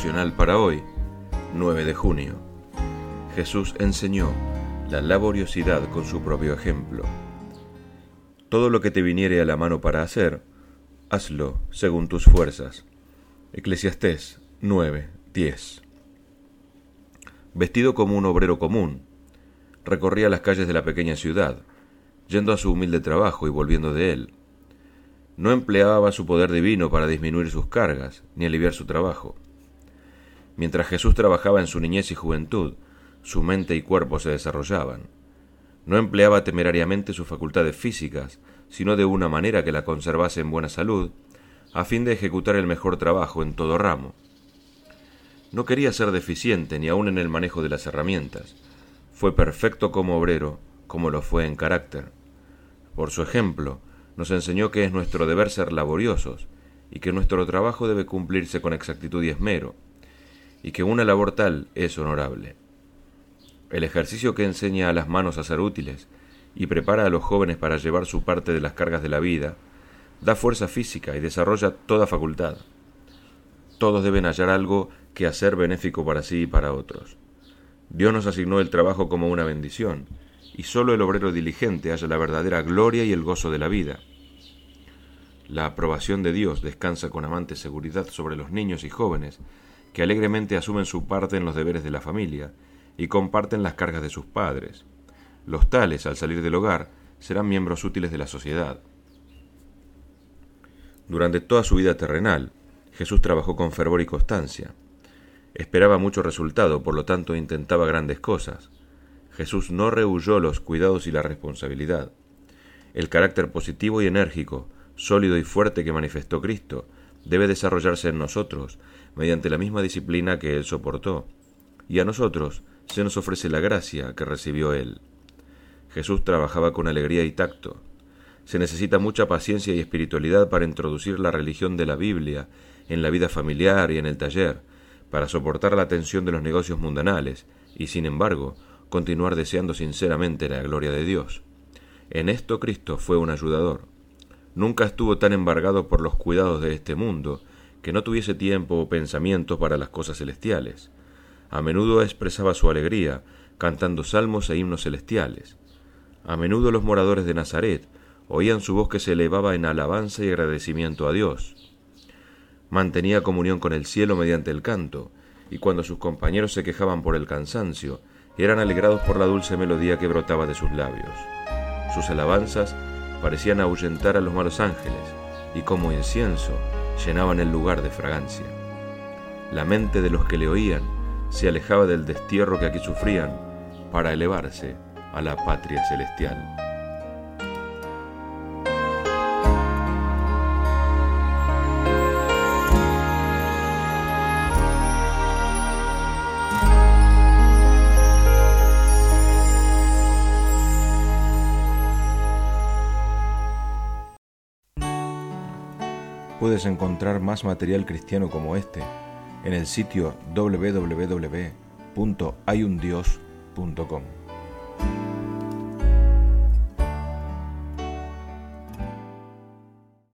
devocional para hoy, 9 de junio. Jesús enseñó la laboriosidad con su propio ejemplo. Todo lo que te viniere a la mano para hacer, hazlo según tus fuerzas. Eclesiastés 9:10. Vestido como un obrero común, recorría las calles de la pequeña ciudad, yendo a su humilde trabajo y volviendo de él. No empleaba su poder divino para disminuir sus cargas, ni aliviar su trabajo. Mientras Jesús trabajaba en su niñez y juventud, su mente y cuerpo se desarrollaban. No empleaba temerariamente sus facultades físicas, sino de una manera que la conservase en buena salud, a fin de ejecutar el mejor trabajo en todo ramo. No quería ser deficiente ni aun en el manejo de las herramientas. Fue perfecto como obrero, como lo fue en carácter. Por su ejemplo, nos enseñó que es nuestro deber ser laboriosos, y que nuestro trabajo debe cumplirse con exactitud y esmero, y que una labor tal es honorable. El ejercicio que enseña a las manos a ser útiles y prepara a los jóvenes para llevar su parte de las cargas de la vida, da fuerza física y desarrolla toda facultad. Todos deben hallar algo que hacer benéfico para sí y para otros. Dios nos asignó el trabajo como una bendición, y solo el obrero diligente halla la verdadera gloria y el gozo de la vida. La aprobación de Dios descansa con amante seguridad sobre los niños y jóvenes que alegremente asumen su parte en los deberes de la familia y comparten las cargas de sus padres. Los tales, al salir del hogar, serán miembros útiles de la sociedad. Durante toda su vida terrenal, Jesús trabajó con fervor y constancia. Esperaba mucho resultado, por lo tanto intentaba grandes cosas. Jesús no rehuyó los cuidados y la responsabilidad. El carácter positivo y enérgico, sólido y fuerte que manifestó Cristo, debe desarrollarse en nosotros, mediante la misma disciplina que Él soportó, y a nosotros se nos ofrece la gracia que recibió Él. Jesús trabajaba con alegría y tacto. Se necesita mucha paciencia y espiritualidad para introducir la religión de la Biblia en la vida familiar y en el taller, para soportar la tensión de los negocios mundanales, y sin embargo, continuar deseando sinceramente la gloria de Dios. En esto Cristo fue un ayudador. Nunca estuvo tan embargado por los cuidados de este mundo que no tuviese tiempo o pensamientos para las cosas celestiales. A menudo expresaba su alegría cantando salmos e himnos celestiales. A menudo los moradores de Nazaret oían su voz que se elevaba en alabanza y agradecimiento a Dios. Mantenía comunión con el cielo mediante el canto, y cuando sus compañeros se quejaban por el cansancio, eran alegrados por la dulce melodía que brotaba de sus labios. Sus alabanzas parecían ahuyentar a los malos ángeles, y como incienso llenaban el lugar de fragancia. La mente de los que le oían se alejaba del destierro que aquí sufrían para elevarse a la patria celestial. Puedes encontrar más material cristiano como este en el sitio www.hayundios.com.